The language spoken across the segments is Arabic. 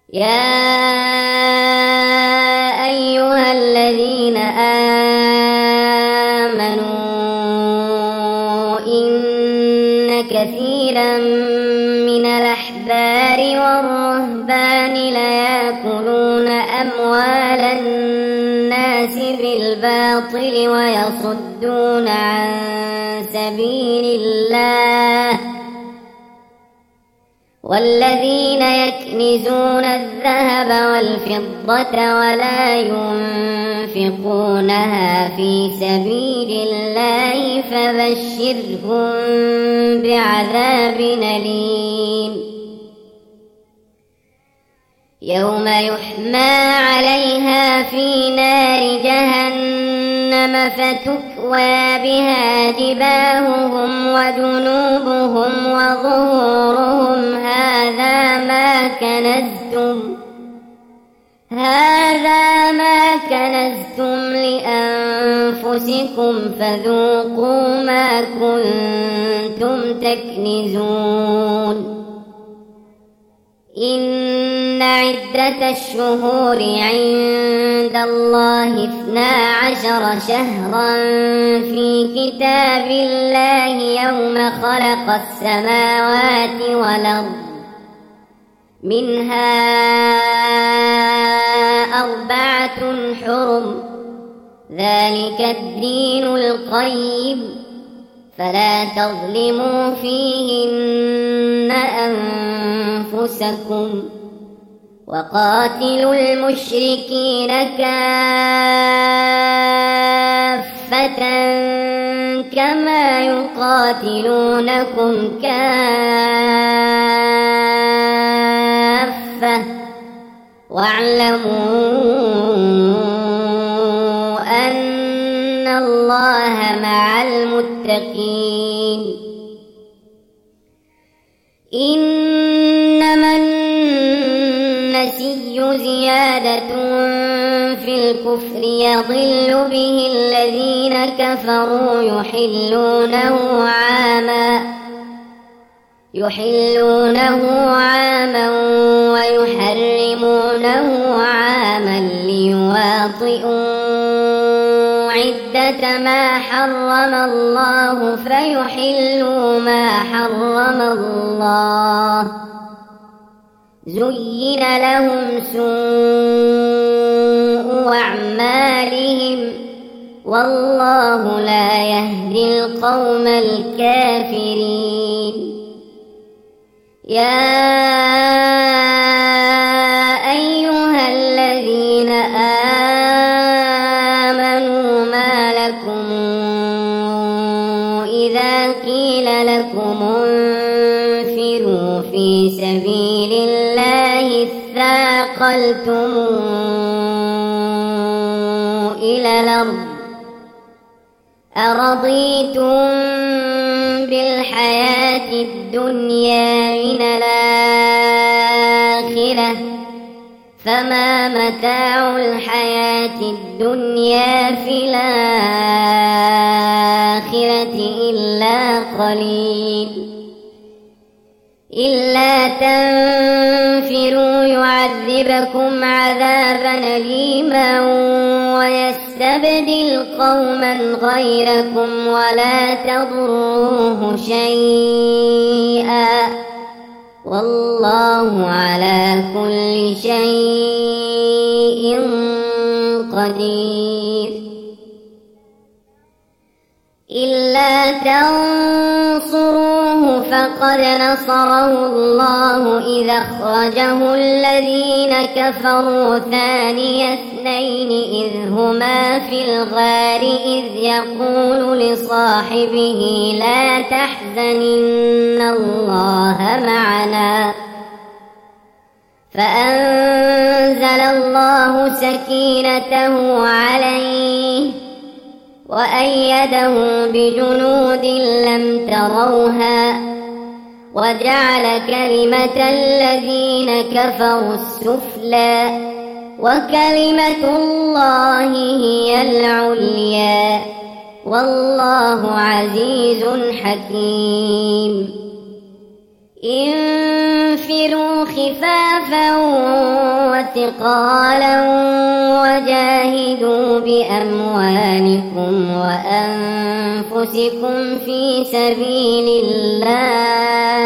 يا أيها الذين آمنوا إن كثيرا من الأحبار والرهبان ليأكلون أموال الناس بالباطل ويصدون عن سبيل الله، والذين يكنزون الذهب والفضة ولا ينفقونها في سبيل الله فبشرهم بعذاب أليم. يوم يحمى عليها في نار جهنم فتكوى بها جباههم وجنوبهم وظهورهم هذا ما كنزتم لأنفسكم فذوقوا ما كنتم تكنزون. إن عدة الشهور عند الله 12 شهرا في كتاب الله يوم خلق السماوات والأرض، منها 4 حرم، ذلك الدين القيم، فلا تظلموا فيهن أنفسكم، وقاتلوا المشركين كافة كما يقاتلونكم كافة، واعلموا أن الله مع المتقين. إنما النسي زيادة في الكفر يضل به الذين كفروا يحلونه عاما ويحرمونه عاما ليواطئوا عدة ما حرم الله فيحلوا ما حرم الله. زين لهم سوء أعمالهم والله لا يهدي القوم الكافرين. يا أيها الذين آمنوا ما لكم إذا قيل لكم انفروا في سبيل الله اثاقلتم إلى الأرض، أرضيتم بالحياة الدنيا من الآخرة، فما متاع الحياة الدنيا في الآخرة إلا قليل. إلا تنفروا يعذبكم عذابا أليما ويستبدل قوما غيركم ولا تضروه شيئا والله على كل شيء قدير. إلا تنصروه فقد نصره الله إذ أخرجه الذين كفروا ثاني اثنين إذ هما في الغار إذ يقول لصاحبه لا تحزن إن الله معنا، فأنزل الله سكينته عليه وأيده بجنود لم تروها وجعل كلمة الذين كفروا السفلى وكلمة الله هي العليا والله عزيز حكيم. انفروا خفافا واثقالا وجاهدوا بأموالكم وأنفسكم في سبيل الله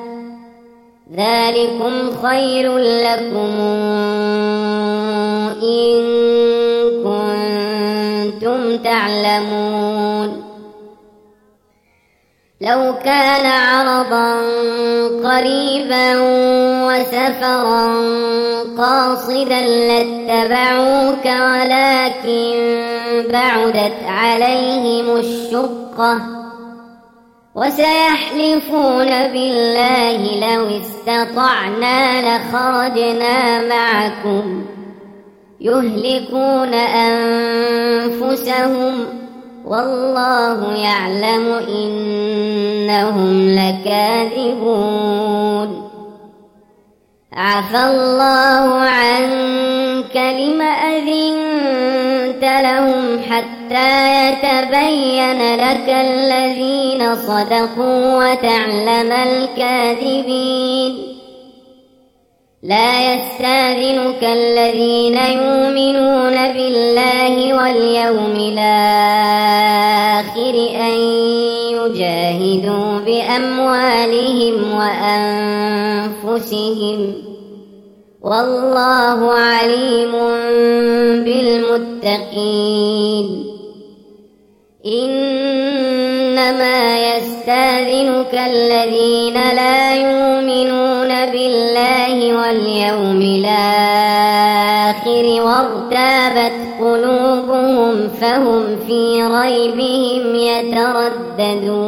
ذلكم خير لكم إن كنتم تعلمون. لو كان عرضا قريبا وسفرا قاصدا لاتبعوك ولكن بعدت عليهم الشقة وسيحلفون بالله لو استطعنا لخرجنا معكم يهلكون أنفسهم والله يعلم إنهم لكاذبون. عفى الله عنك لم أذنت لهم حتى يتبين لك الذين صدقوا وتعلم الكاذبين. لا يستأذنك الذين يؤمنون بالله واليوم الآخر أن يجاهدوا بأموالهم وأنفسهم والله عليم بالمتقين. إنما يستأذنك الذين لا يؤمنون بالله واليوم الآخر وارتابت قلوبهم فهم في ريبهم يترددون.